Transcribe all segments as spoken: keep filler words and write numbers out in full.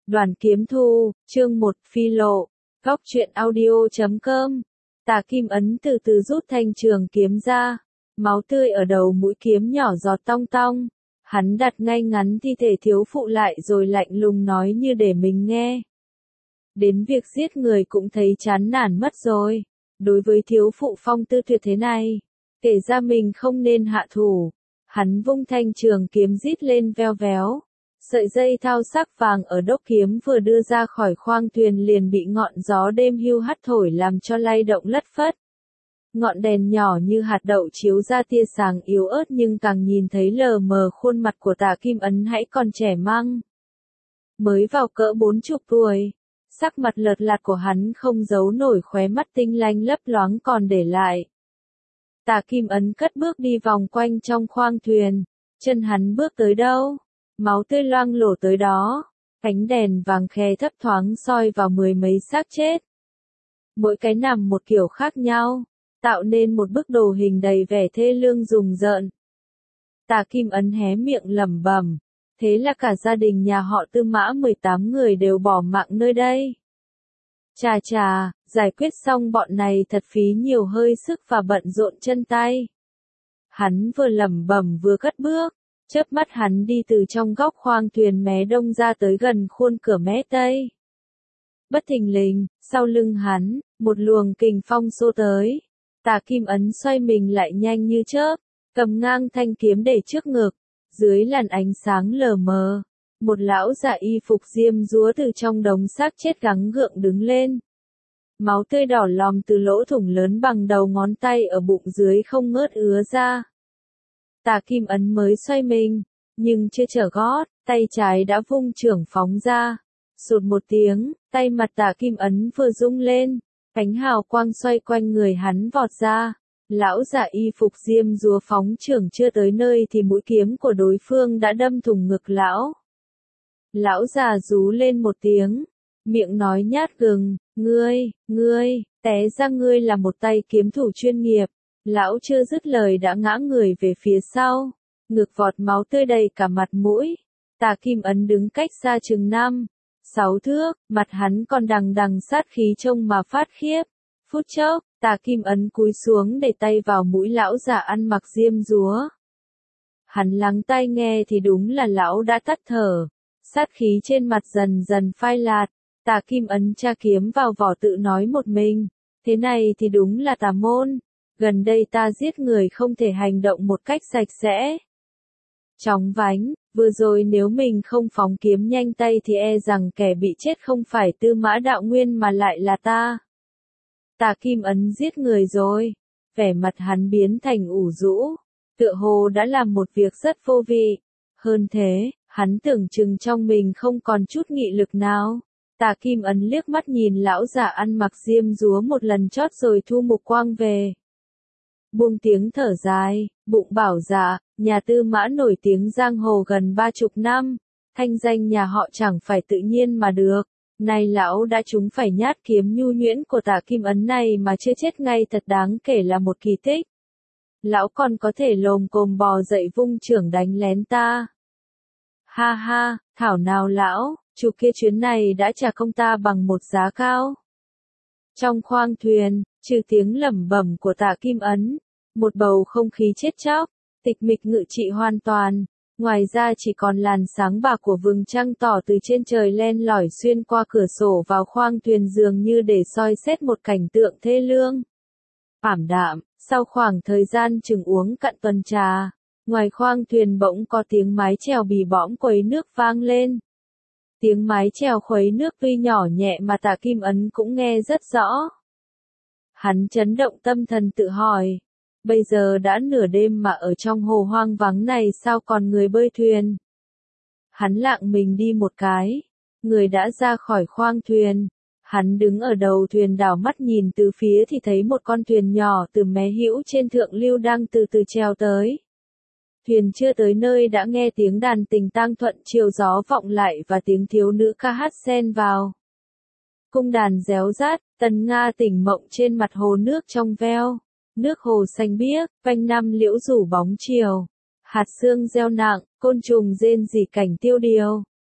Đoàn Kiếm Thu, chương một, Phi Lộ, Góc truyện audio chấm com. Tà Kim Ấn từ từ rút thanh trường kiếm ra, máu tươi ở đầu mũi kiếm nhỏ giọt tong tong. Hắn đặt ngay ngắn thi thể thiếu phụ lại rồi lạnh lùng nói như để mình nghe. Đến việc giết người cũng thấy chán nản mất rồi. Đối với thiếu phụ phong tư tuyệt thế này, kể ra mình không nên hạ thủ. Hắn vung thanh trường kiếm rít lên veo véo. Sợi dây thao sắc vàng ở đốc kiếm vừa đưa ra khỏi khoang thuyền liền bị ngọn gió đêm hưu hắt thổi làm cho lay động lất phất. Ngọn đèn nhỏ như hạt đậu chiếu ra tia sáng yếu ớt nhưng càng nhìn thấy lờ mờ khuôn mặt của Tà Kim Ấn hãy còn trẻ măng. Mới vào cỡ bốn chục tuổi, sắc mặt lợt lạt của hắn không giấu nổi khóe mắt tinh lanh lấp loáng còn để lại. Tà Kim Ấn cất bước đi vòng quanh trong khoang thuyền, chân hắn bước tới đâu, máu tươi loang lổ tới đó, ánh đèn vàng khè thấp thoáng soi vào mười mấy xác chết. Mỗi cái nằm một kiểu khác nhau, tạo nên một bức đồ hình đầy vẻ thê lương rùng rợn. Tà Kim Ấn hé miệng lẩm bẩm, thế là cả gia đình nhà họ Tư Mã mười tám người đều bỏ mạng nơi đây. Chà chà, giải quyết xong bọn này thật phí nhiều hơi sức và bận rộn chân tay. Hắn vừa lẩm bẩm vừa cất bước, chớp mắt hắn đi từ trong góc khoang thuyền mé đông ra tới gần khuôn cửa mé tây. Bất thình lình, sau lưng hắn, một luồng kình phong xô tới. Tà Kim Ấn xoay mình lại nhanh như chớp, cầm ngang thanh kiếm để trước ngực, dưới làn ánh sáng lờ mờ, một lão già y phục diêm dúa từ trong đống xác chết gắng gượng đứng lên. Máu tươi đỏ lòm từ lỗ thủng lớn bằng đầu ngón tay ở bụng dưới không ngớt ứa ra. Tà Kim Ấn mới xoay mình, nhưng chưa trở gót, tay trái đã vung chưởng phóng ra. Sụt một tiếng, tay mặt Tà Kim Ấn vừa rung lên, ánh hào quang xoay quanh người hắn vọt ra. Lão giả y phục diêm dúa phóng chưởng chưa tới nơi thì mũi kiếm của đối phương đã đâm thủng ngực lão. Lão già rú lên một tiếng, miệng nói nhát gừng, ngươi, ngươi, té ra ngươi là một tay kiếm thủ chuyên nghiệp. Lão chưa dứt lời đã ngã người về phía sau, ngực vọt máu tươi đầy cả mặt mũi. Tà Kim Ấn đứng cách xa chừng năm, sáu thước, mặt hắn còn đằng đằng sát khí trông mà phát khiếp. Phút chốc, Tà Kim Ấn cúi xuống để tay vào mũi lão già ăn mặc diêm dúa. Hắn lắng tai nghe thì đúng là lão đã tắt thở, sát khí trên mặt dần dần phai lạt. Tà Kim Ấn tra kiếm vào vỏ tự nói một mình, thế này thì đúng là tà môn. Gần đây ta giết người không thể hành động một cách sạch sẽ. Chóng vánh, vừa rồi nếu mình không phóng kiếm nhanh tay thì e rằng kẻ bị chết không phải Tư Mã Đạo Nguyên mà lại là ta. Tà Kim Ấn giết người rồi, vẻ mặt hắn biến thành ủ rũ, tựa hồ đã làm một việc rất vô vị. Hơn thế, hắn tưởng chừng trong mình không còn chút nghị lực nào. Tà Kim Ấn liếc mắt nhìn lão già ăn mặc diêm dúa một lần chót rồi thu mục quang về. Buông tiếng thở dài, bụng bảo dạ, nhà Tư Mã nổi tiếng giang hồ gần ba chục năm, thanh danh nhà họ chẳng phải tự nhiên mà được. Nay lão đã trúng phải nhát kiếm nhu nhuyễn của Tà Kim Ấn này mà chưa chết ngay thật đáng kể là một kỳ tích. Lão còn có thể lồm cồm bò dậy vung chưởng đánh lén ta. Ha ha, thảo nào lão, chủ kia chuyến này đã trả công ta bằng một giá cao. Trong khoang thuyền, trừ tiếng lẩm bẩm của Tà Kim Ấn, một bầu không khí chết chóc, tịch mịch ngự trị hoàn toàn. Ngoài ra chỉ còn làn sáng bạc của vầng trăng tỏ từ trên trời len lỏi xuyên qua cửa sổ vào khoang thuyền dường như để soi xét một cảnh tượng thê lương. Ảm đạm, sau khoảng thời gian chừng uống cạn tuần trà, ngoài khoang thuyền bỗng có tiếng mái chèo bì bõm quấy nước vang lên. Tiếng mái chèo khuấy nước tuy nhỏ nhẹ mà Tà Kim Ấn cũng nghe rất rõ. Hắn chấn động tâm thần tự hỏi. Bây giờ đã nửa đêm mà ở trong hồ hoang vắng này sao còn người bơi thuyền? Hắn lạng mình đi một cái. Người đã ra khỏi khoang thuyền. Hắn đứng ở đầu thuyền đảo mắt nhìn từ phía thì thấy một con thuyền nhỏ từ mé hữu trên thượng lưu đang từ từ treo tới. Thuyền chưa tới nơi đã nghe tiếng đàn tình tang thuận chiều gió vọng lại và tiếng thiếu nữ ca hát xen vào. Cung đàn réo rát, tần nga tỉnh mộng trên mặt hồ nước trong veo. Nước hồ xanh biếc, quanh năm liễu rủ bóng chiều. Hạt sương gieo nặng, côn trùng rên rỉ cảnh tiêu điều.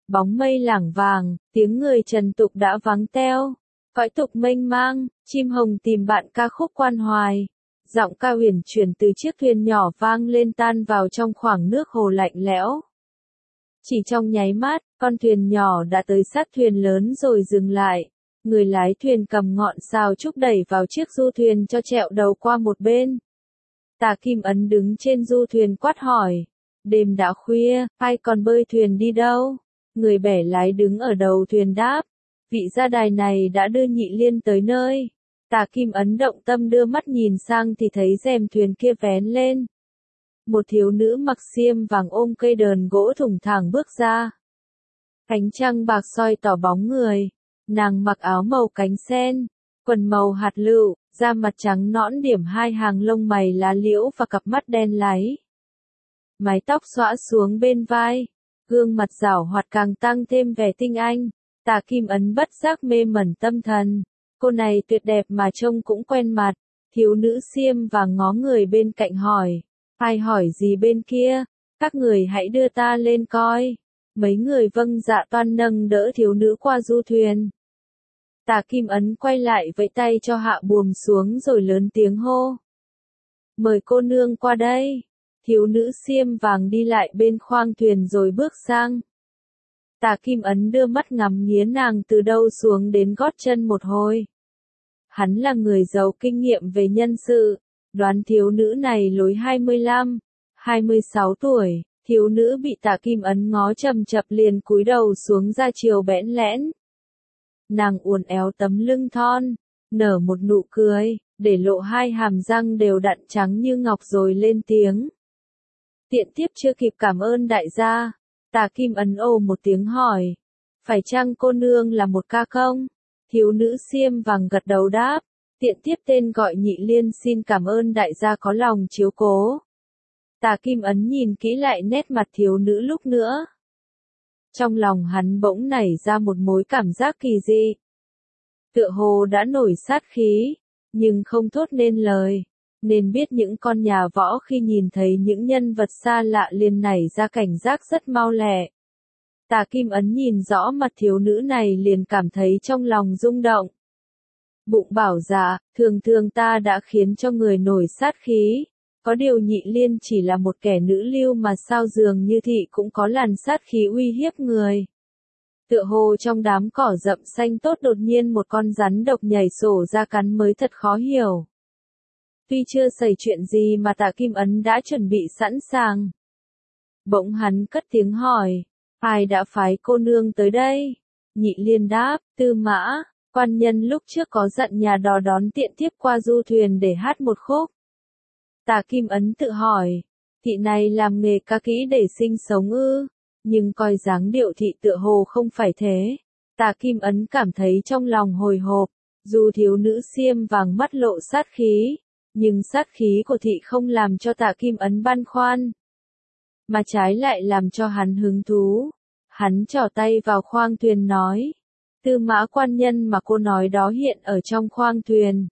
Bóng mây lảng vàng, tiếng người trần tục đã vắng teo. Cõi tục mênh mang, chim hồng tìm bạn ca khúc quan hoài. Giọng ca huyền chuyển từ chiếc thuyền nhỏ vang lên tan vào trong khoảng nước hồ lạnh lẽo. Chỉ trong nháy mắt, con thuyền nhỏ đã tới sát thuyền lớn rồi dừng lại. Người lái thuyền cầm ngọn sào trúc đẩy vào chiếc du thuyền cho trẹo đầu qua một bên. Tà Kim Ấn đứng trên du thuyền quát hỏi. Đêm đã khuya, ai còn bơi thuyền đi đâu? Người bẻ lái đứng ở đầu thuyền đáp. Vị gia đài này đã đưa Nhị Liên tới nơi. Tà Kim Ấn động tâm đưa mắt nhìn sang thì thấy rèm thuyền kia vén lên. Một thiếu nữ mặc xiêm vàng ôm cây đờn gỗ thủng thẳng bước ra. Ánh trăng bạc soi tỏ bóng người. Nàng mặc áo màu cánh sen, quần màu hạt lựu, da mặt trắng nõn điểm hai hàng lông mày lá liễu và cặp mắt đen láy. Mái tóc xõa xuống bên vai, gương mặt giảo hoạt càng tăng thêm vẻ tinh anh. Tà Kim Ấn bất giác mê mẩn tâm thần. Cô này tuyệt đẹp mà trông cũng quen mặt. Thiếu nữ xiêm vàng ngó người bên cạnh hỏi. Ai hỏi gì bên kia? Các người hãy đưa ta lên coi. Mấy người vâng dạ toan nâng đỡ thiếu nữ qua du thuyền. Tà Kim Ấn quay lại vẫy tay cho hạ buồm xuống rồi lớn tiếng hô. Mời cô nương qua đây. Thiếu nữ xiêm vàng đi lại bên khoang thuyền rồi bước sang. Tà Kim Ấn đưa mắt ngắm nghía nàng từ đâu xuống đến gót chân một hồi. Hắn là người giàu kinh nghiệm về nhân sự, đoán thiếu nữ này lối hai mươi lăm, hai mươi sáu tuổi, thiếu nữ bị Tà Kim Ấn ngó chầm chập liền cúi đầu xuống ra chiều bẽn lẽn. Nàng uốn éo tấm lưng thon, nở một nụ cười, để lộ hai hàm răng đều đặn trắng như ngọc rồi lên tiếng. Tiện tiếp chưa kịp cảm ơn đại gia, Tà Kim Ấn ồ một tiếng hỏi, phải chăng cô nương là một ca công? Thiếu nữ xiêm vàng gật đầu đáp, tiện tiếp tên gọi Nhị Liên xin cảm ơn đại gia có lòng chiếu cố. Tà Kim Ấn nhìn kỹ lại nét mặt thiếu nữ lúc nữa. Trong lòng hắn bỗng nảy ra một mối cảm giác kỳ dị. Tựa hồ đã nổi sát khí, nhưng không thốt nên lời, nên biết những con nhà võ khi nhìn thấy những nhân vật xa lạ liền nảy ra cảnh giác rất mau lẹ. Tà Kim Ấn nhìn rõ mặt thiếu nữ này liền cảm thấy trong lòng rung động. Bụng bảo dạ, thường thường ta đã khiến cho người nổi sát khí. Có điều Nhị Liên chỉ là một kẻ nữ lưu mà sao dường như thị cũng có làn sát khí uy hiếp người. Tựa hồ trong đám cỏ rậm xanh tốt đột nhiên một con rắn độc nhảy sổ ra cắn mới thật khó hiểu. Tuy chưa xảy chuyện gì mà Tà Kim Ấn đã chuẩn bị sẵn sàng. Bỗng hắn cất tiếng hỏi, ai đã phái cô nương tới đây? Nhị Liên đáp, Tư Mã, quan nhân lúc trước có dặn nhà đò đón tiện tiếp qua du thuyền để hát một khúc. Tà Kim Ấn tự hỏi, thị này làm nghề ca kỹ để sinh sống ư, nhưng coi dáng điệu thị tựa hồ không phải thế. Tà Kim Ấn cảm thấy trong lòng hồi hộp, dù thiếu nữ xiêm vàng mắt lộ sát khí, nhưng sát khí của thị không làm cho Tà Kim Ấn băn khoăn, mà trái lại làm cho hắn hứng thú. Hắn trỏ tay vào khoang thuyền nói, Tư Mã quan nhân mà cô nói đó hiện ở trong khoang thuyền.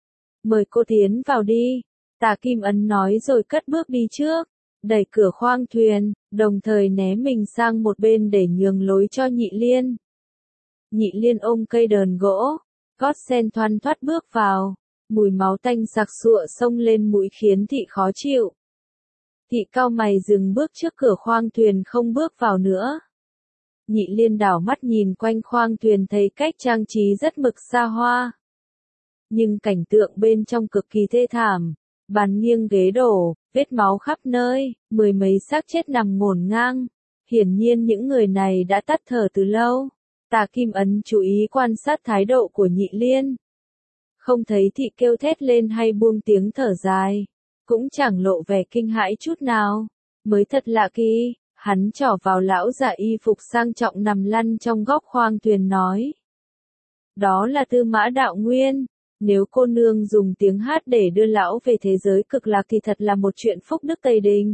Mời cô tiến vào đi. Tà Kim Ấn nói rồi cất bước đi trước, đẩy cửa khoang thuyền, đồng thời né mình sang một bên để nhường lối cho Nhị Liên. Nhị Liên ôm cây đờn gỗ, gót sen thoăn thoắt bước vào, mùi máu tanh sặc sụa xông lên mũi khiến thị khó chịu. Thị cau mày dừng bước trước cửa khoang thuyền không bước vào nữa. Nhị Liên đảo mắt nhìn quanh khoang thuyền thấy cách trang trí rất mực xa hoa. Nhưng cảnh tượng bên trong cực kỳ thê thảm. Bàn nghiêng ghế đổ, vết máu khắp nơi, mười mấy xác chết nằm ngổn ngang. Hiển nhiên những người này đã tắt thở từ lâu. Tà Kim Ấn chú ý quan sát thái độ của Nhị Liên. Không thấy thị kêu thét lên hay buông tiếng thở dài. Cũng chẳng lộ vẻ kinh hãi chút nào. Mới thật lạ kỳ, hắn trỏ vào lão già y phục sang trọng nằm lăn trong góc khoang thuyền nói. Đó là Tư Mã Đạo Nguyên. Nếu cô nương dùng tiếng hát để đưa lão về thế giới cực lạc thì thật là một chuyện phúc đức Tây Đình.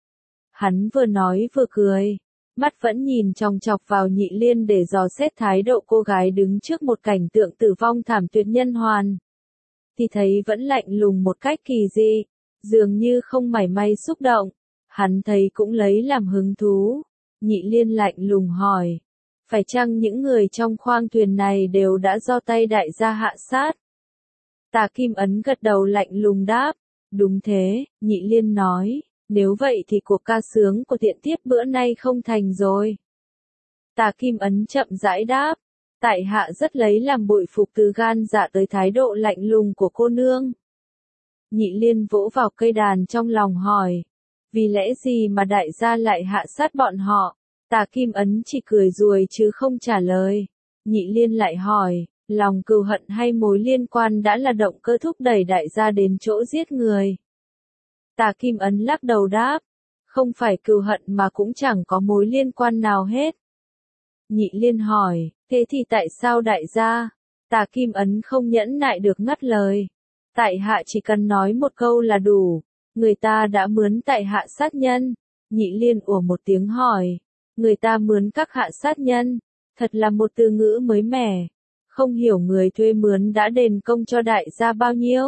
Hắn vừa nói vừa cười, mắt vẫn nhìn chòng chọc vào Nhị Liên để dò xét thái độ cô gái đứng trước một cảnh tượng tử vong thảm tuyệt nhân hoàn. Thì thấy vẫn lạnh lùng một cách kỳ dị, dường như không mảy may xúc động. Hắn thấy cũng lấy làm hứng thú. Nhị Liên lạnh lùng hỏi. Phải chăng những người trong khoang thuyền này đều đã do tay đại gia hạ sát? Tà Kim Ấn gật đầu lạnh lùng đáp. Đúng thế, Nhị Liên nói. Nếu vậy thì cuộc ca sướng của tiện tiếp bữa nay không thành rồi. Tà Kim Ấn chậm rãi đáp. Tại hạ rất lấy làm bội phục từ gan dạ tới thái độ lạnh lùng của cô nương. Nhị Liên vỗ vào cây đàn trong lòng hỏi. Vì lẽ gì mà đại gia lại hạ sát bọn họ? Tà Kim Ấn chỉ cười ruồi chứ không trả lời. Nhị Liên lại hỏi, lòng cừu hận hay mối liên quan đã là động cơ thúc đẩy đại gia đến chỗ giết người? Tà Kim Ấn lắc đầu đáp, không phải cừu hận mà cũng chẳng có mối liên quan nào hết. Nhị Liên hỏi, thế thì tại sao đại gia? Tà Kim Ấn không nhẫn nại được ngắt lời. Tại hạ chỉ cần nói một câu là đủ. Người ta đã mướn tại hạ sát nhân. Nhị Liên ủa một tiếng hỏi. Người ta mướn các hạ sát nhân. Thật là một từ ngữ mới mẻ. Không hiểu người thuê mướn đã đền công cho đại gia bao nhiêu.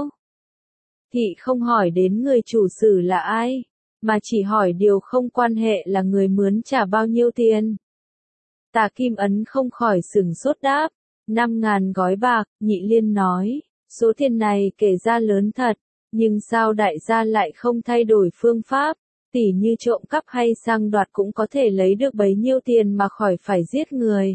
Thị không hỏi đến người chủ sử là ai, mà chỉ hỏi điều không quan hệ là người mướn trả bao nhiêu tiền. Tà Kim Ấn không khỏi sửng sốt đáp. Năm ngàn gói bạc, Nhị Liên nói. Số tiền này kể ra lớn thật. Nhưng sao đại gia lại không thay đổi phương pháp, tỉ như trộm cắp hay sang đoạt cũng có thể lấy được bấy nhiêu tiền mà khỏi phải giết người.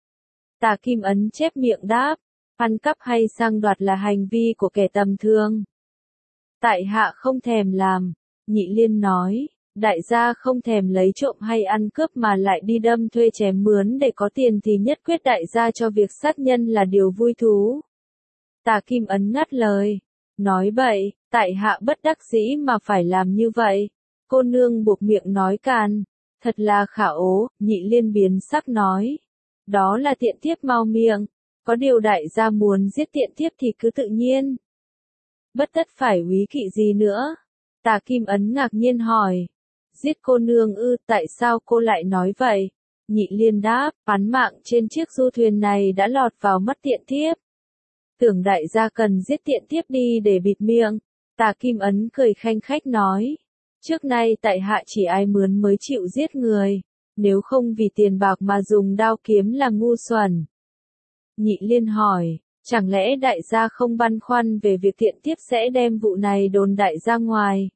Tà Kim Ấn chép miệng đáp, ăn cắp hay sang đoạt là hành vi của kẻ tầm thường. Tại hạ không thèm làm, Nhị Liên nói, đại gia không thèm lấy trộm hay ăn cướp mà lại đi đâm thuê chém mướn để có tiền thì nhất quyết đại gia cho việc sát nhân là điều vui thú. Tà Kim Ấn ngắt lời. Nói bậy, tại hạ bất đắc dĩ mà phải làm như vậy. Cô nương buộc miệng nói càn. Thật là khả ố, Nhị Liên biến sắc nói. Đó là tiện tiếp mau miệng. Có điều đại gia muốn giết tiện tiếp thì cứ tự nhiên. Bất tất phải úy kỵ gì nữa. Tà Kim Ấn ngạc nhiên hỏi. Giết cô nương ư, tại sao cô lại nói vậy? Nhị Liên đáp, án mạng trên chiếc du thuyền này đã lọt vào mắt tiện tiếp. Tưởng đại gia cần giết tiện tiếp đi để bịt miệng. Tà Kim Ấn cười khanh khách nói. Trước nay tại hạ chỉ ai mướn mới chịu giết người. Nếu không vì tiền bạc mà dùng đao kiếm là ngu xuẩn. Nhị Liên hỏi, chẳng lẽ đại gia không băn khoăn về việc tiện tiếp sẽ đem vụ này đồn đại ra ngoài?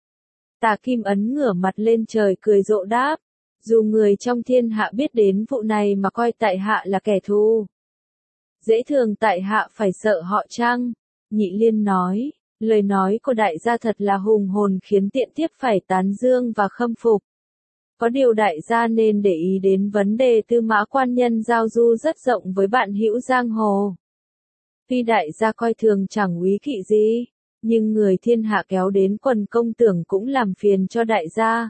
Tà Kim Ấn ngửa mặt lên trời cười rộ đáp. Dù người trong thiên hạ biết đến vụ này mà coi tại hạ là kẻ thù. Dễ thường tại hạ phải sợ họ chăng? Nhị Liên nói, lời nói của đại gia thật là hùng hồn khiến tiện tiếp phải tán dương và khâm phục. Có điều đại gia nên để ý đến vấn đề Tư Mã quan nhân giao du rất rộng với bạn hữu giang hồ. Tuy đại gia coi thường chẳng úy kỵ gì, nhưng người thiên hạ kéo đến quần công tưởng cũng làm phiền cho đại gia.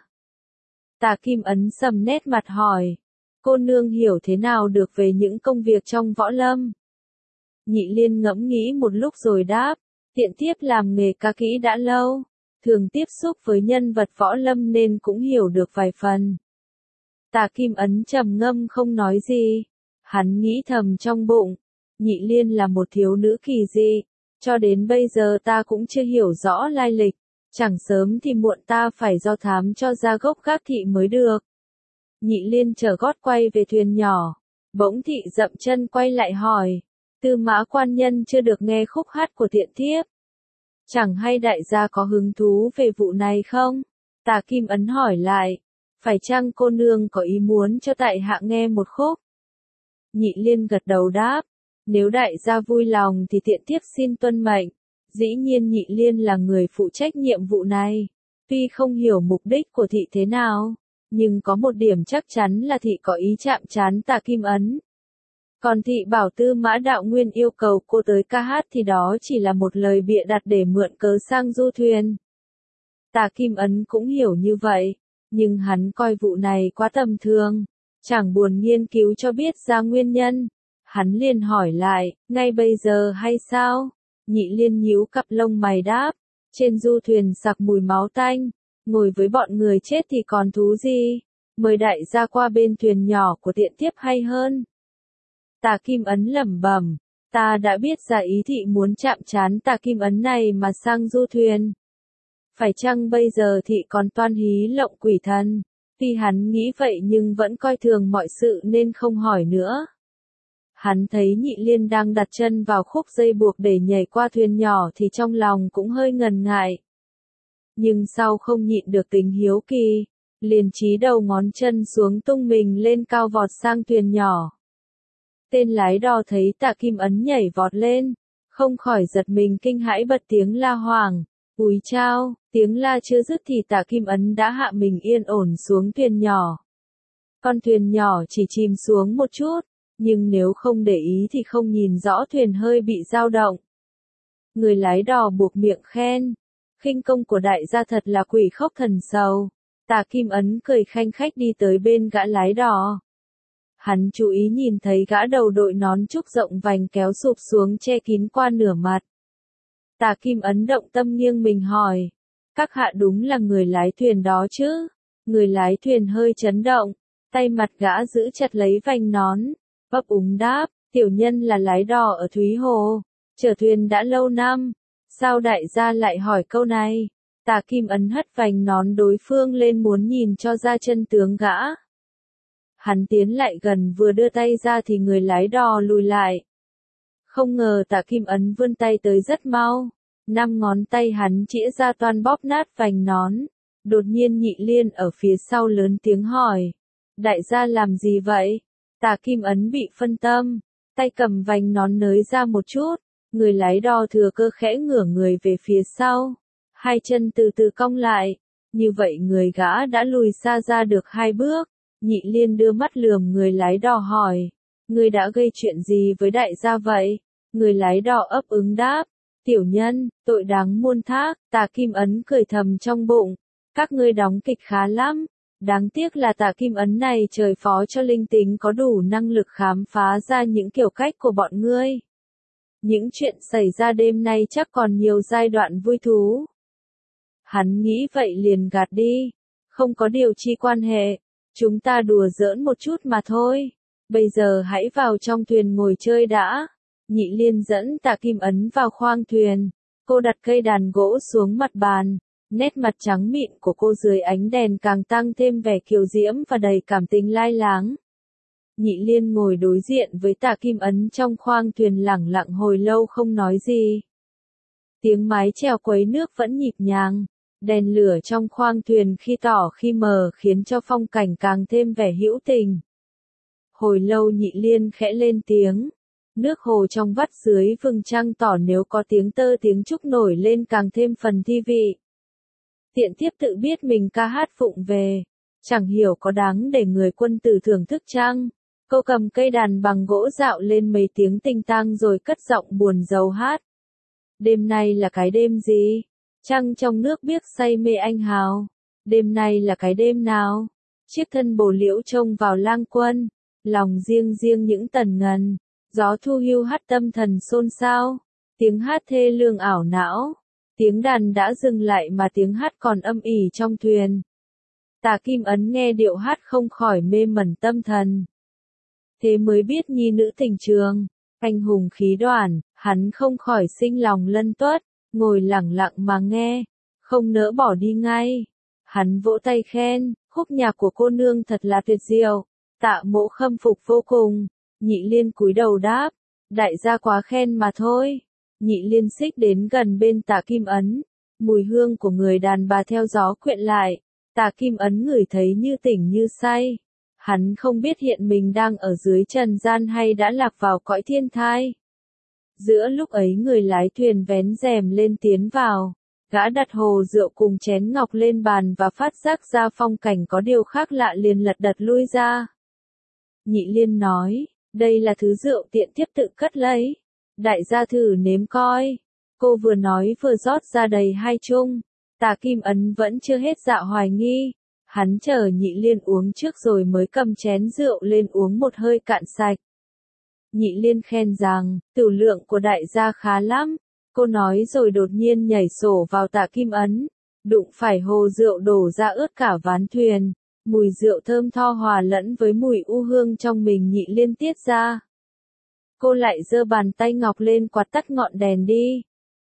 Tà Kim Ấn sầm nét mặt hỏi, cô nương hiểu thế nào được về những công việc trong võ lâm? Nhị Liên ngẫm nghĩ một lúc rồi đáp, tiện tiếp làm nghề ca kỹ đã lâu, thường tiếp xúc với nhân vật võ lâm nên cũng hiểu được vài phần. Tà Kim Ấn trầm ngâm không nói gì, hắn nghĩ thầm trong bụng, Nhị Liên là một thiếu nữ kỳ dị, cho đến bây giờ ta cũng chưa hiểu rõ lai lịch, chẳng sớm thì muộn ta phải do thám cho ra gốc gác thị mới được. Nhị Liên trở gót quay về thuyền nhỏ, bỗng thị dậm chân quay lại hỏi. Tư Mã quan nhân chưa được nghe khúc hát của tiện tiếp. Chẳng hay đại gia có hứng thú về vụ này không? Tà Kim Ấn hỏi lại. Phải chăng cô nương có ý muốn cho tại hạ nghe một khúc? Nhị Liên gật đầu đáp. Nếu đại gia vui lòng thì tiện tiếp xin tuân mệnh. Dĩ nhiên Nhị Liên là người phụ trách nhiệm vụ này. Tuy không hiểu mục đích của thị thế nào, nhưng có một điểm chắc chắn là thị có ý chạm trán Tà Kim Ấn. Còn thị bảo Tư Mã đạo nguyên yêu cầu cô tới ca hát thì đó chỉ là một lời bịa đặt để mượn cớ sang du thuyền. Tà Kim Ấn cũng hiểu như vậy, nhưng hắn coi vụ này quá tầm thường, chẳng buồn nghiên cứu cho biết ra nguyên nhân. Hắn liền hỏi lại, ngay bây giờ hay sao? Nhị Liên nhíu cặp lông mày đáp, trên du thuyền sặc mùi máu tanh, ngồi với bọn người chết thì còn thú gì, mời đại gia qua bên thuyền nhỏ của tiện tiếp hay hơn. Tà Kim Ấn lẩm bẩm, ta đã biết ra ý thị muốn chạm trán Tà Kim Ấn này mà sang du thuyền. Phải chăng bây giờ thị còn toan hí lộng quỷ thần, Tuy hắn nghĩ vậy nhưng vẫn coi thường mọi sự nên không hỏi nữa. Hắn thấy Nhị Liên đang đặt chân vào khúc dây buộc để nhảy qua thuyền nhỏ thì trong lòng cũng hơi ngần ngại. Nhưng sau không nhịn được tính hiếu kỳ, liền chí đầu ngón chân xuống tung mình lên cao vọt sang thuyền nhỏ. Tên lái đò thấy Tạ Kim Ấn nhảy vọt lên, không khỏi giật mình kinh hãi bật tiếng la hoảng. Úi chao, tiếng la chưa dứt thì Tạ Kim Ấn đã hạ mình yên ổn xuống thuyền nhỏ. Con thuyền nhỏ chỉ chìm xuống một chút, nhưng nếu không để ý thì không nhìn rõ thuyền hơi bị dao động. Người lái đò buộc miệng khen, khinh công của đại gia thật là quỷ khốc thần sầu. Tạ Kim Ấn cười khanh khách đi tới bên gã lái đò. Hắn chú ý nhìn thấy gã đầu đội nón trúc rộng vành kéo sụp xuống che kín qua nửa mặt. Tạ Kim Ấn động tâm nghiêng mình hỏi, các hạ đúng là người lái thuyền đó chứ? Người lái thuyền hơi chấn động, tay mặt gã giữ chặt lấy vành nón, ấp úng đáp, tiểu nhân là lái đò ở Thúy Hồ, chở thuyền đã lâu năm, sao đại gia lại hỏi câu này? Tạ Kim Ấn hất vành nón đối phương lên muốn nhìn cho ra chân tướng gã. Hắn tiến lại gần vừa đưa tay ra thì người lái đò lùi lại. Không ngờ Tạ Kim Ấn vươn tay tới rất mau, năm ngón tay hắn chĩa ra toan bóp nát vành nón. Đột nhiên Nhị Liên ở phía sau lớn tiếng hỏi, đại gia làm gì vậy? Tạ Kim Ấn bị phân tâm, tay cầm vành nón nới ra một chút, người lái đò thừa cơ khẽ ngửa người về phía sau, hai chân từ từ cong lại, như vậy người gã đã lùi xa ra được hai bước. Nhị Liên đưa mắt lườm người lái đò hỏi, người đã gây chuyện gì với đại gia vậy? Người lái đò ấp ứng đáp, tiểu nhân, tội đáng muôn thác. Tạ Kim Ấn cười thầm trong bụng, các ngươi đóng kịch khá lắm, đáng tiếc là Tạ Kim Ấn này trời phó cho linh tính có đủ năng lực khám phá ra những kiểu cách của bọn ngươi. Những chuyện xảy ra đêm nay chắc còn nhiều giai đoạn vui thú. Hắn nghĩ vậy liền gạt đi, không có điều chi quan hệ, chúng ta đùa giỡn một chút mà thôi, bây giờ hãy vào trong thuyền ngồi chơi đã. Nhị Liên dẫn Tạ Kim Ấn vào khoang thuyền, cô đặt cây đàn gỗ xuống mặt bàn, nét mặt trắng mịn của cô dưới ánh đèn càng tăng thêm vẻ kiều diễm và đầy cảm tình lai láng. Nhị Liên ngồi đối diện với Tạ Kim Ấn trong khoang thuyền lẳng lặng hồi lâu không nói gì. Tiếng mái chèo quấy nước vẫn nhịp nhàng, đèn lửa trong khoang thuyền khi tỏ khi mờ khiến cho phong cảnh càng thêm vẻ hữu tình. Hồi lâu Nhị Liên khẽ lên tiếng, nước hồ trong vắt dưới vầng trăng tỏ nếu có tiếng tơ tiếng trúc nổi lên càng thêm phần thi vị. Tiện tiếp tự biết mình ca hát phụng về, chẳng hiểu có đáng để người quân tử thưởng thức chăng? Cô cầm cây đàn bằng gỗ dạo lên mấy tiếng tinh tang rồi cất giọng buồn rầu hát. Đêm nay là cái đêm gì? Trăng trong nước biếc say mê anh hào. Đêm nay là cái đêm nào? Chiếc thân bồ liễu trông vào lang quân, lòng riêng riêng những tần ngần. Gió thu hưu hát tâm thần xôn xao, tiếng hát thê lương ảo não, tiếng đàn đã dừng lại mà tiếng hát còn âm ỉ trong thuyền. Tạ Kim Ấn nghe điệu hát không khỏi mê mẩn tâm thần. Thế mới biết nhi nữ tình trường, anh hùng khí đoản, hắn không khỏi sinh lòng lân tuất, ngồi lẳng lặng mà nghe, không nỡ bỏ đi ngay. Hắn vỗ tay khen, khúc nhạc của cô nương thật là tuyệt diệu. Tạ Mỗ khâm phục vô cùng. Nhị Liên cúi đầu đáp, đại gia quá khen mà thôi. Nhị Liên xích đến gần bên Tạ Kim Ấn, mùi hương của người đàn bà theo gió quyện lại, Tạ Kim Ấn ngửi thấy như tỉnh như say. Hắn không biết hiện mình đang ở dưới trần gian hay đã lạc vào cõi thiên thai. Giữa lúc ấy người lái thuyền vén rèm lên tiến vào, gã đặt hồ rượu cùng chén ngọc lên bàn và phát giác ra phong cảnh có điều khác lạ liền lật đật lui ra. Nhị Liên nói, đây là thứ rượu tiện tiếp tự cất lấy. Đại gia thử nếm coi. Cô vừa nói vừa rót ra đầy hai chung. Tạ Kim Ấn vẫn chưa hết dạ hoài nghi. Hắn chờ Nhị Liên uống trước rồi mới cầm chén rượu lên uống một hơi cạn sạch. Nhị Liên khen rằng, tửu lượng của đại gia khá lắm. Cô nói rồi đột nhiên nhảy sổ vào Tạ Kim Ấn. Đụng phải hồ rượu đổ ra ướt cả ván thuyền. Mùi rượu thơm tho hòa lẫn với mùi u hương trong mình Nhị Liên tiết ra. Cô lại giơ bàn tay ngọc lên quạt tắt ngọn đèn đi.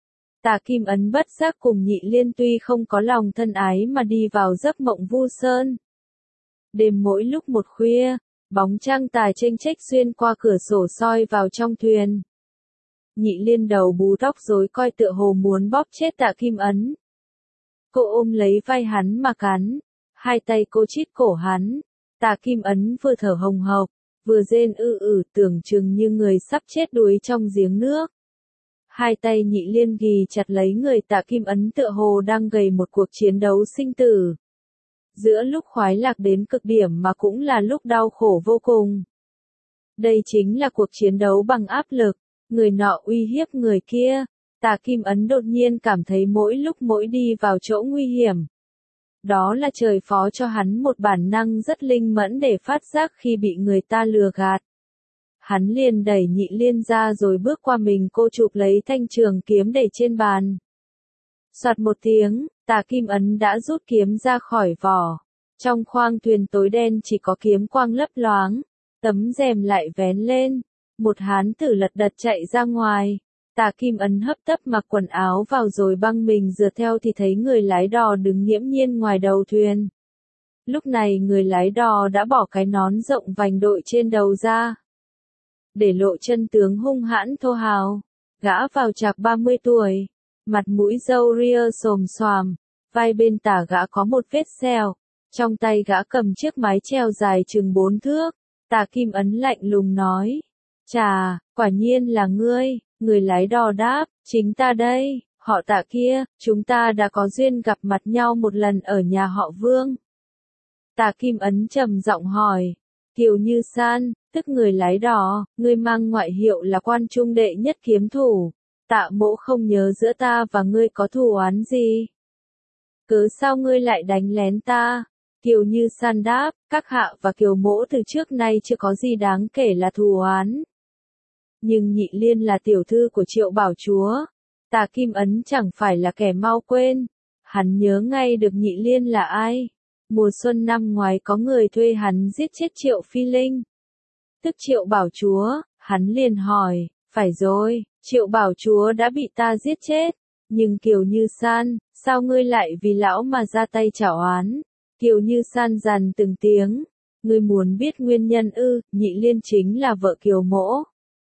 Tạ Kim Ấn bất giác cùng Nhị Liên tuy không có lòng thân ái mà đi vào giấc mộng vu sơn. Đêm mỗi lúc một khuya, bóng trăng tà chênh chếch xuyên qua cửa sổ soi vào trong thuyền. Nhị Liên đầu bù tóc rối coi tựa hồ muốn bóp chết Tạ Kim Ấn. Cô ôm lấy vai hắn mà cắn, hai tay cô chít cổ hắn. Tạ Kim Ấn vừa thở hồng hộc, vừa rên ư ử tưởng chừng như người sắp chết đuối trong giếng nước. Hai tay Nhị Liên ghì chặt lấy người Tạ Kim Ấn tựa hồ đang gầy một cuộc chiến đấu sinh tử. Giữa lúc khoái lạc đến cực điểm mà cũng là lúc đau khổ vô cùng. Đây chính là cuộc chiến đấu bằng áp lực, người nọ uy hiếp người kia. Tạ Kim Ấn đột nhiên cảm thấy mỗi lúc mỗi đi vào chỗ nguy hiểm. Đó là trời phó cho hắn một bản năng rất linh mẫn để phát giác khi bị người ta lừa gạt. Hắn liền đẩy Nhị Liên ra rồi bước qua mình cô chụp lấy thanh trường kiếm để trên bàn. Soạt một tiếng, Tạ Kim Ấn đã rút kiếm ra khỏi vỏ. Trong khoang thuyền tối đen chỉ có kiếm quang lấp loáng, tấm rèm lại vén lên. Một hán tử lật đật chạy ra ngoài. Tạ Kim Ấn hấp tấp mặc quần áo vào rồi băng mình rửa theo thì thấy người lái đò đứng nghiễm nhiên ngoài đầu thuyền. Lúc này người lái đò đã bỏ cái nón rộng vành đội trên đầu ra, để lộ chân tướng hung hãn thô hào. Gã vào chạc ba mươi tuổi, mặt mũi râu ria xồm xoàm, vai bên tả gã có một vết sẹo, trong tay gã cầm chiếc mái chèo dài chừng bốn thước. Tạ Kim Ấn lạnh lùng nói, chà, quả nhiên là ngươi. Người lái đò đáp, chính ta đây, họ Tạ kia, chúng ta đã có duyên gặp mặt nhau một lần ở nhà họ Vương. Tạ Kim Ấn trầm giọng hỏi, Kiều Như San, tức người lái đò, ngươi mang ngoại hiệu là quan trung đệ nhất kiếm thủ. Tạ mỗ không nhớ giữa ta và ngươi có thù oán gì. Cớ sao ngươi lại đánh lén ta? Kiều Như San đáp, các hạ và Kiều mỗ từ trước nay chưa có gì đáng kể là thù oán. Nhưng Nhị Liên là tiểu thư của Triệu Bảo Chúa. Tạ Kim Ấn chẳng phải là kẻ mau quên. Hắn nhớ ngay được Nhị Liên là ai. Mùa xuân năm ngoái có người thuê hắn giết chết Triệu Phi Linh, tức Triệu Bảo Chúa. Hắn liền hỏi, phải rồi, Triệu Bảo Chúa đã bị ta giết chết. Nhưng Kiều Như San, sao ngươi lại vì lão mà ra tay trảo oán? Kiều Như San dằn từng tiếng, ngươi muốn biết nguyên nhân ư? Nhị Liên chính là vợ Kiều mỗ.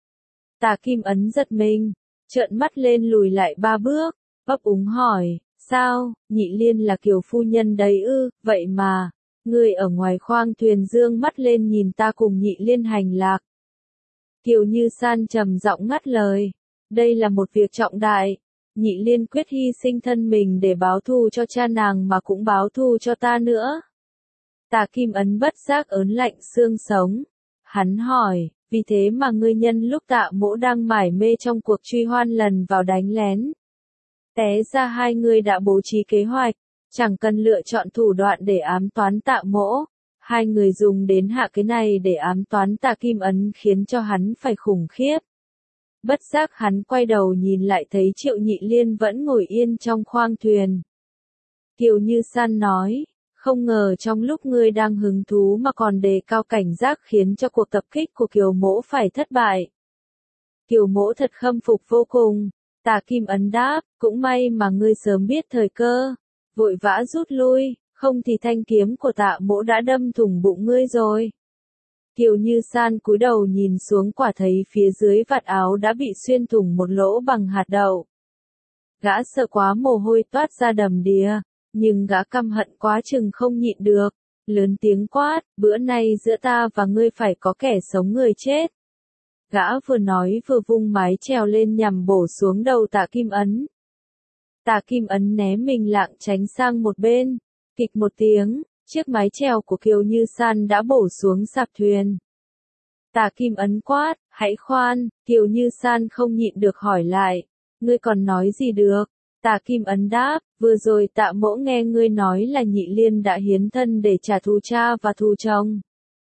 Tạ Kim Ấn giật mình, trợn mắt lên lùi lại ba bước, ấp úng hỏi, sao, Nhị Liên là Kiều phu nhân đấy ư? Vậy mà, ngươi ở ngoài khoang thuyền dương mắt lên nhìn ta cùng Nhị Liên hành lạc. Kiều Như San trầm giọng ngắt lời, đây là một việc trọng đại. Nhị Liên quyết hy sinh thân mình để báo thù cho cha nàng mà cũng báo thù cho ta nữa. Tạ Kim Ấn bất giác ớn lạnh xương sống. Hắn hỏi, vì thế mà ngươi nhân lúc Tạ mỗ đang mải mê trong cuộc truy hoan lần vào đánh lén. Té ra hai người đã bố trí kế hoạch, chẳng cần lựa chọn thủ đoạn để ám toán Tạ mỗ. Hai người dùng đến hạ kế này để ám toán Tạ Kim Ấn khiến cho hắn phải khủng khiếp. Bất giác hắn quay đầu nhìn lại thấy Triệu Nhị Liên vẫn ngồi yên trong khoang thuyền. Kiều Như San nói, không ngờ trong lúc ngươi đang hứng thú mà còn đề cao cảnh giác khiến cho cuộc tập kích của Kiều mỗ phải thất bại. Kiều mỗ thật khâm phục vô cùng. Tạ Kim Ấn đáp, cũng may mà ngươi sớm biết thời cơ, vội vã rút lui, không thì thanh kiếm của Tạ mỗ đã đâm thủng bụng ngươi rồi. Kiều Như San cúi đầu nhìn xuống quả thấy phía dưới vạt áo đã bị xuyên thủng một lỗ bằng hạt đậu. Gã sợ quá mồ hôi toát ra đầm đìa, nhưng gã căm hận quá chừng không nhịn được, lớn tiếng quát, bữa nay giữa ta và ngươi phải có kẻ sống người chết. Gã vừa nói vừa vung mái chèo lên nhằm bổ xuống đầu Tạ Kim Ấn. Tạ Kim Ấn né mình lạng tránh sang một bên, kịch một tiếng. Chiếc mái chèo của Kiều Như San đã bổ xuống sạp thuyền. Tạ Kim Ấn quát, hãy khoan, Kiều Như San không nhịn được hỏi lại, ngươi còn nói gì được? Tạ Kim Ấn đáp, vừa rồi Tạ mỗ nghe ngươi nói là Nhị Liên đã hiến thân để trả thù cha và thù chồng.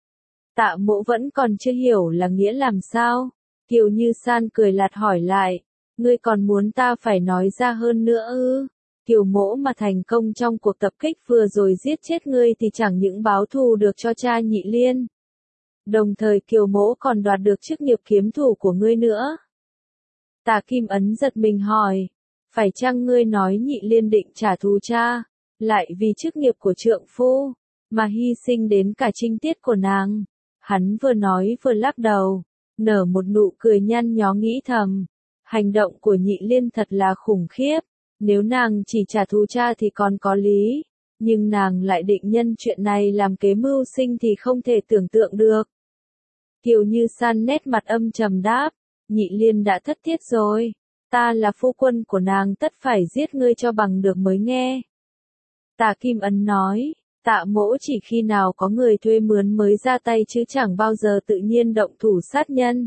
Tạ mỗ vẫn còn chưa hiểu là nghĩa làm sao? Kiều Như San cười lạt hỏi lại, ngươi còn muốn ta phải nói ra hơn nữa ư? Kiều mỗ mà thành công trong cuộc tập kích vừa rồi giết chết ngươi thì chẳng những báo thù được cho cha Nhị Liên. Đồng thời Kiều mỗ còn đoạt được chức nghiệp kiếm thủ của ngươi nữa. Tạ Kim Ấn giật mình hỏi, phải chăng ngươi nói Nhị Liên định trả thù cha, lại vì chức nghiệp của trượng phu? mà hy sinh đến cả trinh tiết của nàng. Hắn vừa nói vừa lắc đầu, nở một nụ cười nhăn nhó nghĩ thầm. Hành động của Nhị Liên thật là khủng khiếp, nếu nàng chỉ trả thù cha thì còn có lý, nhưng nàng lại định nhân chuyện này làm kế mưu sinh thì không thể tưởng tượng được. Kiều Như San nét mặt âm trầm đáp, Nhị Liên đã thất tiết rồi, ta là phu quân của nàng tất phải giết ngươi cho bằng được mới nghe. Tạ Kim Ấn nói, Tạ mỗ chỉ khi nào có người thuê mướn mới ra tay chứ chẳng bao giờ tự nhiên động thủ sát nhân.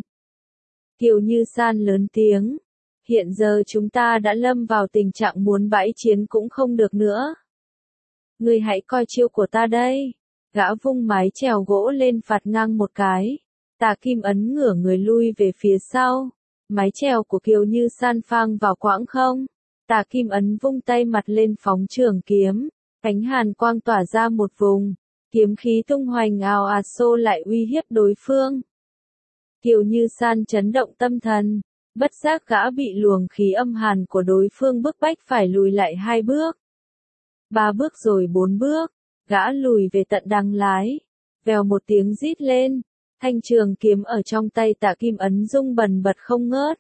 Kiều Như San lớn tiếng, hiện giờ chúng ta đã lâm vào tình trạng muốn bãi chiến cũng không được nữa. Ngươi hãy coi chiêu của ta đây. Gã vung mái chèo gỗ lên phạt ngang một cái. Tạ Kim Ấn ngửa người lui về phía sau. Mái chèo của Kiều Như San phang vào quãng không. Tạ Kim Ấn vung tay mặt lên phóng trường kiếm. Ánh hàn quang tỏa ra một vùng. Kiếm khí tung hoành ào ạt xô lại uy hiếp đối phương. Kiều Như San chấn động tâm thần. Bất giác gã bị luồng khí âm hàn của đối phương bức bách phải lùi lại hai bước. Ba bước rồi bốn bước, gã lùi về tận đằng lái. Vèo một tiếng rít lên, thanh trường kiếm ở trong tay Tạ Kim Ấn rung bần bật không ngớt.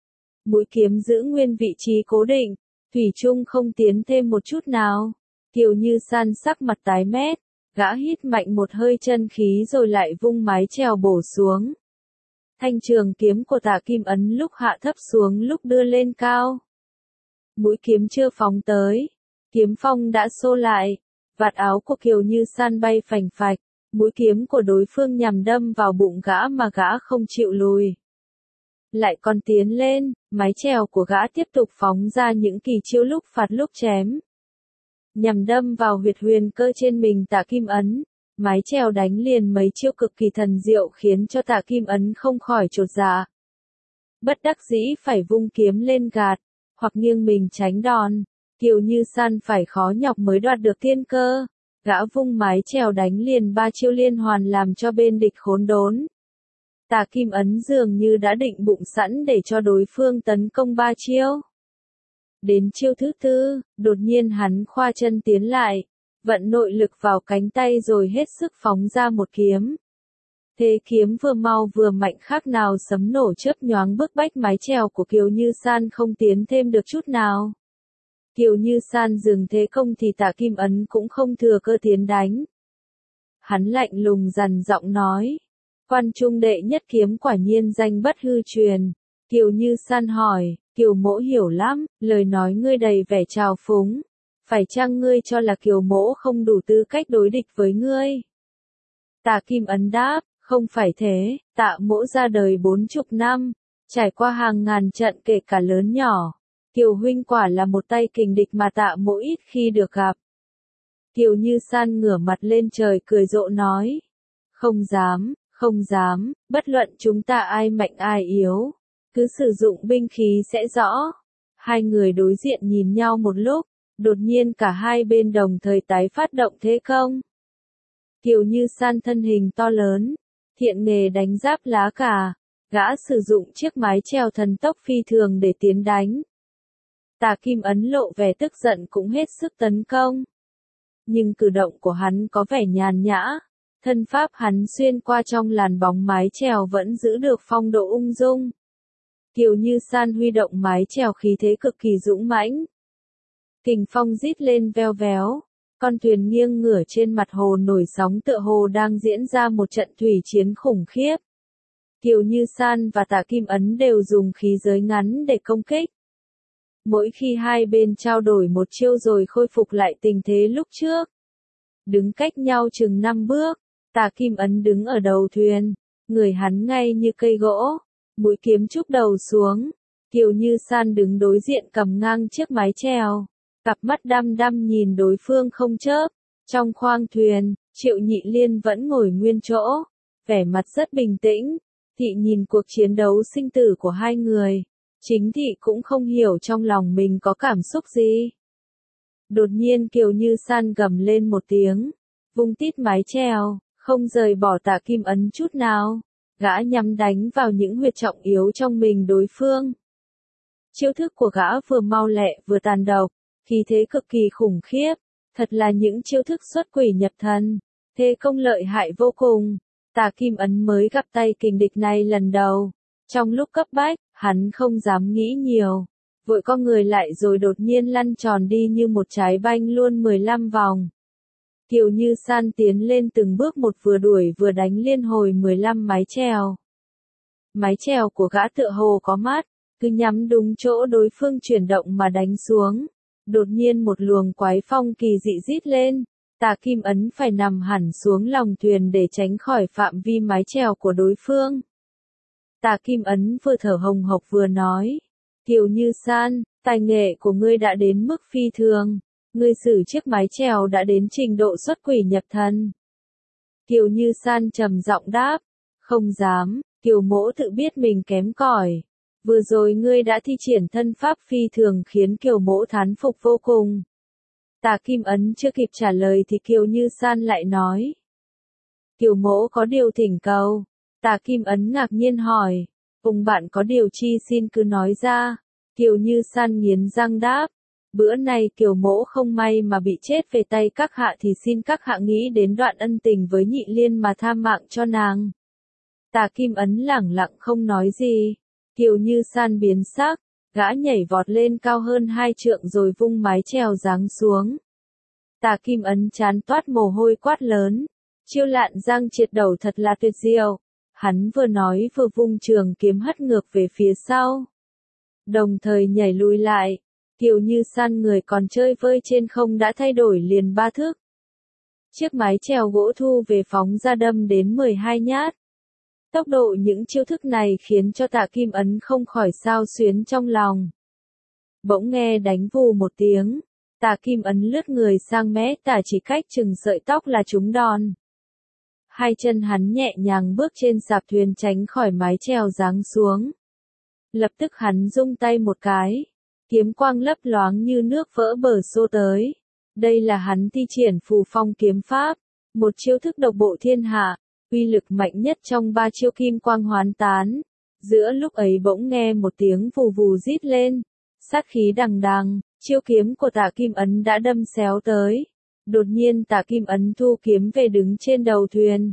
Mũi kiếm giữ nguyên vị trí cố định, thủy chung không tiến thêm một chút nào. Kiều Như San sắc mặt tái mét, gã hít mạnh một hơi chân khí rồi lại vung mái chèo bổ xuống. Thanh trường kiếm của Tạ Kim Ấn lúc hạ thấp xuống lúc đưa lên cao. Mũi kiếm chưa phóng tới, kiếm phong đã xô lại, vạt áo của Kiều Như San bay phành phạch, mũi kiếm của đối phương nhằm đâm vào bụng gã mà gã không chịu lùi. Lại còn tiến lên, mái chèo của gã tiếp tục phóng ra những kỳ chiêu lúc phạt lúc chém. Nhằm đâm vào huyệt huyền cơ trên mình Tạ Kim Ấn. Mái chèo đánh liền mấy chiêu cực kỳ thần diệu khiến cho Tạ Kim Ấn không khỏi chột dạ. Bất đắc dĩ phải vung kiếm lên gạt, hoặc nghiêng mình tránh đòn. Kiều Như San phải khó nhọc mới đoạt được tiên cơ. Gã vung mái chèo đánh liền ba chiêu liên hoàn làm cho bên địch khốn đốn. Tạ Kim Ấn dường như đã định bụng sẵn để cho đối phương tấn công ba chiêu. Đến chiêu thứ tư, đột nhiên hắn khoa chân tiến lại. Vận nội lực vào cánh tay rồi hết sức phóng ra một kiếm. Thế kiếm vừa mau vừa mạnh khác nào sấm nổ chớp nhoáng bức bách mái chèo của Kiều Như San không tiến thêm được chút nào. Kiều Như San dừng thế công thì Tạ Kim Ấn cũng không thừa cơ tiến đánh. Hắn lạnh lùng dằn giọng nói. Quan trung đệ nhất kiếm quả nhiên danh bất hư truyền. Kiều Như San hỏi, Kiều mỗ hiểu lắm, lời nói ngươi đầy vẻ trào phúng. Phải chăng ngươi cho là Kiều mỗ không đủ tư cách đối địch với ngươi? Tạ Kim Ấn đáp, không phải thế, Tạ mỗ ra đời bốn chục năm, trải qua hàng ngàn trận kể cả lớn nhỏ. Kiều huynh quả là một tay kình địch mà Tạ mỗ ít khi được gặp. Kiều Như San ngửa mặt lên trời cười rộ nói. Không dám, không dám, bất luận chúng ta ai mạnh ai yếu. Cứ sử dụng binh khí sẽ rõ. Hai người đối diện nhìn nhau một lúc. Đột nhiên cả hai bên đồng thời tái phát động thế công. Kiều Như San thân hình to lớn, thiện nghề đánh giáp lá cà, gã sử dụng chiếc mái chèo thần tốc phi thường để tiến đánh. Tạ Kim Ấn lộ vẻ tức giận cũng hết sức tấn công. Nhưng cử động của hắn có vẻ nhàn nhã, thân pháp hắn xuyên qua trong làn bóng mái chèo vẫn giữ được phong độ ung dung. Kiều Như San huy động mái chèo khí thế cực kỳ dũng mãnh. Kình phong rít lên veo véo, con thuyền nghiêng ngửa trên mặt hồ nổi sóng tựa hồ đang diễn ra một trận thủy chiến khủng khiếp. Kiều Như San và Tạ Kim Ấn đều dùng khí giới ngắn để công kích. Mỗi khi hai bên trao đổi một chiêu rồi khôi phục lại tình thế lúc trước. Đứng cách nhau chừng năm bước, Tạ Kim Ấn đứng ở đầu thuyền, người hắn ngay như cây gỗ, mũi kiếm chúc đầu xuống. Kiều Như San đứng đối diện cầm ngang chiếc mái chèo. Cặp mắt đăm đăm nhìn đối phương không chớp. Trong khoang thuyền, Triệu Nhị Liên vẫn ngồi nguyên chỗ, vẻ mặt rất bình tĩnh. Thị nhìn cuộc chiến đấu sinh tử của hai người. Chính thị cũng không hiểu trong lòng mình có cảm xúc gì. Đột nhiên Kiều Như San gầm lên một tiếng, vung tít mái chèo, không rời bỏ Tạ Kim Ấn chút nào. Gã nhắm đánh vào những huyệt trọng yếu trong mình đối phương. Chiêu thức của gã vừa mau lẹ vừa tàn độc. Khí thế cực kỳ khủng khiếp, thật là những chiêu thức xuất quỷ nhập thần. Thế công lợi hại vô cùng. Tà Kim Ấn mới gặp tay kình địch này lần đầu. Trong lúc cấp bách, hắn không dám nghĩ nhiều. Vội co người lại rồi đột nhiên lăn tròn đi như một trái banh luôn mười lăm vòng. Kiều Như San tiến lên từng bước một vừa đuổi vừa đánh liên hồi mười lăm mái chèo. Mái chèo của gã tựa hồ có mắt, cứ nhắm đúng chỗ đối phương chuyển động mà đánh xuống. Đột nhiên một luồng quái phong kỳ dị rít lên, Tà Kim Ấn phải nằm hẳn xuống lòng thuyền để tránh khỏi phạm vi mái chèo của đối phương. Tà Kim Ấn vừa thở hồng hộc vừa nói, Kiều Như San, tài nghệ của ngươi đã đến mức phi thường, ngươi xử chiếc mái chèo đã đến trình độ xuất quỷ nhập thần. Kiều Như San trầm giọng đáp, không dám, Kiều mỗ tự biết mình kém cỏi. Vừa rồi ngươi đã thi triển thân pháp phi thường khiến Kiều mỗ thán phục vô cùng. Tà Kim Ấn chưa kịp trả lời thì Kiều Như San lại nói. Kiều mỗ có điều thỉnh cầu. Tà Kim Ấn ngạc nhiên hỏi. Cùng bạn có điều chi xin cứ nói ra. Kiều Như San nghiến răng đáp. Bữa nay Kiều mỗ không may mà bị chết về tay các hạ thì xin các hạ nghĩ đến đoạn ân tình với Nhị Liên mà tha mạng cho nàng. Tà Kim Ấn lẳng lặng không nói gì. Kiều Như San biến sắc, gã nhảy vọt lên cao hơn hai trượng rồi vung mái chèo giáng xuống. Tà Kim Ấn chán toát mồ hôi quát lớn, chiêu lạn giang triệt đầu thật là tuyệt diệu. Hắn vừa nói vừa vung trường kiếm hất ngược về phía sau. Đồng thời nhảy lùi lại, Kiều Như San người còn chơi vơi trên không đã thay đổi liền ba thước. Chiếc mái chèo gỗ thu về phóng ra đâm đến mười hai nhát. Tốc độ những chiêu thức này khiến cho Tà Kim Ấn không khỏi xao xuyến trong lòng. Bỗng nghe đánh vù một tiếng, Tà Kim Ấn lướt người sang mé tả chỉ cách chừng sợi tóc là trúng đòn. Hai chân hắn nhẹ nhàng bước trên sạp thuyền tránh khỏi mái chèo giáng xuống. Lập tức hắn rung tay một cái, kiếm quang lấp loáng như nước vỡ bờ xô tới. Đây là hắn thi triển Phù Phong kiếm pháp, một chiêu thức độc bộ thiên hạ. Uy lực mạnh nhất trong ba chiêu kim quang hoán tán. Giữa lúc ấy bỗng nghe một tiếng vù vù rít lên. Sát khí đằng đằng, chiêu kiếm của Tà Kim Ấn đã đâm xéo tới. Đột nhiên Tà Kim Ấn thu kiếm về đứng trên đầu thuyền.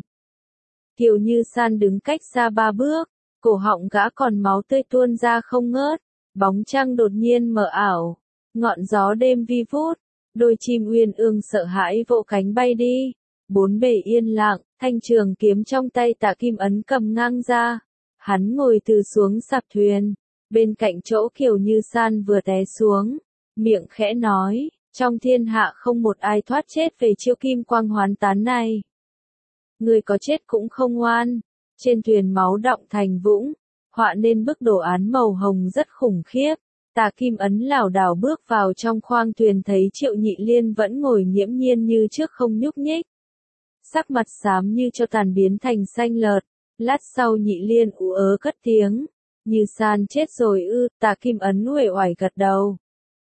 Kiều Như San đứng cách xa ba bước, cổ họng gã còn máu tươi tuôn ra không ngớt. Bóng trăng đột nhiên mờ ảo, ngọn gió đêm vi vút, đôi chim uyên ương sợ hãi vỗ cánh bay đi. Bốn bề yên lặng, thanh trường kiếm trong tay Tà Kim Ấn cầm ngang ra. Hắn ngồi từ xuống sạp thuyền, bên cạnh chỗ Kiều Như San vừa té xuống, miệng khẽ nói, trong thiên hạ không một ai thoát chết về chiêu kim quang hoán tán này. Người có chết cũng không oan. Trên thuyền máu đọng thành vũng, họa nên bức đồ án màu hồng rất khủng khiếp. Tà Kim Ấn lảo đảo bước vào trong khoang thuyền thấy Triệu Nhị Liên vẫn ngồi nghiễm nhiên như trước không nhúc nhích. Sắc mặt xám như cho tàn biến thành xanh lợt, lát sau Nhị Liên ú ớ cất tiếng, Như San chết rồi ư. Tà Kim Ấn uể oải gật đầu.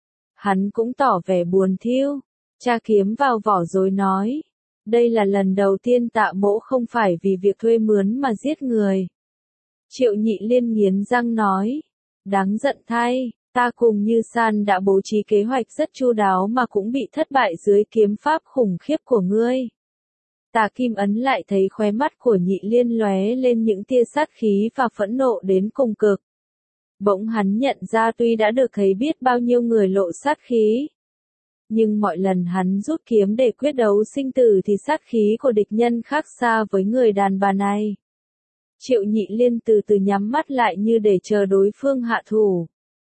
Hắn cũng tỏ vẻ buồn thiêu, tra kiếm vào vỏ rồi nói, đây là lần đầu tiên Tạ mỗ không phải vì việc thuê mướn mà giết người. Triệu Nhị Liên nghiến răng nói, đáng giận thay, ta cùng Như San đã bố trí kế hoạch rất chu đáo mà cũng bị thất bại dưới kiếm pháp khủng khiếp của ngươi. Tà Kim Ấn lại thấy khóe mắt của Nhị Liên lóe lên những tia sát khí và phẫn nộ đến cùng cực. Bỗng hắn nhận ra tuy đã được thấy biết bao nhiêu người lộ sát khí, nhưng mọi lần hắn rút kiếm để quyết đấu sinh tử thì sát khí của địch nhân khác xa với người đàn bà này. Triệu Nhị Liên từ từ nhắm mắt lại như để chờ đối phương hạ thủ.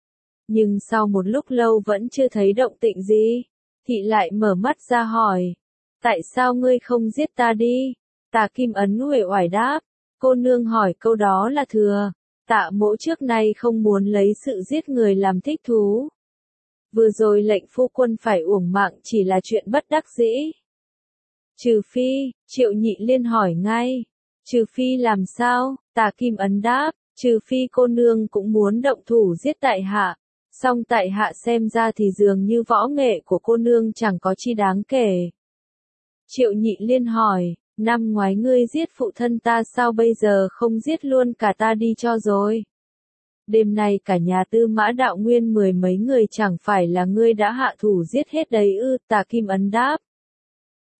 Nhưng sau một lúc lâu vẫn chưa thấy động tĩnh gì, Thị lại mở mắt ra hỏi, tại sao ngươi không giết ta đi? Tà Kim Ấn uể oải đáp, cô nương hỏi câu đó là thừa, Tạ mỗ trước nay không muốn lấy sự giết người làm thích thú. Vừa rồi lệnh phu quân phải uổng mạng chỉ là chuyện bất đắc dĩ. Trừ phi, Triệu Nhị Liên hỏi ngay, trừ phi làm sao? Tà Kim Ấn đáp, trừ phi cô nương cũng muốn động thủ giết tại hạ. Song tại hạ xem ra thì dường như võ nghệ của cô nương chẳng có chi đáng kể. Triệu Nhị Liên hỏi, năm ngoái ngươi giết phụ thân ta sao bây giờ không giết luôn cả ta đi cho rồi? Đêm nay cả nhà Tư Mã Đạo Nguyên mười mấy người chẳng phải là ngươi đã hạ thủ giết hết đấy ư? Tà Kim Ấn đáp.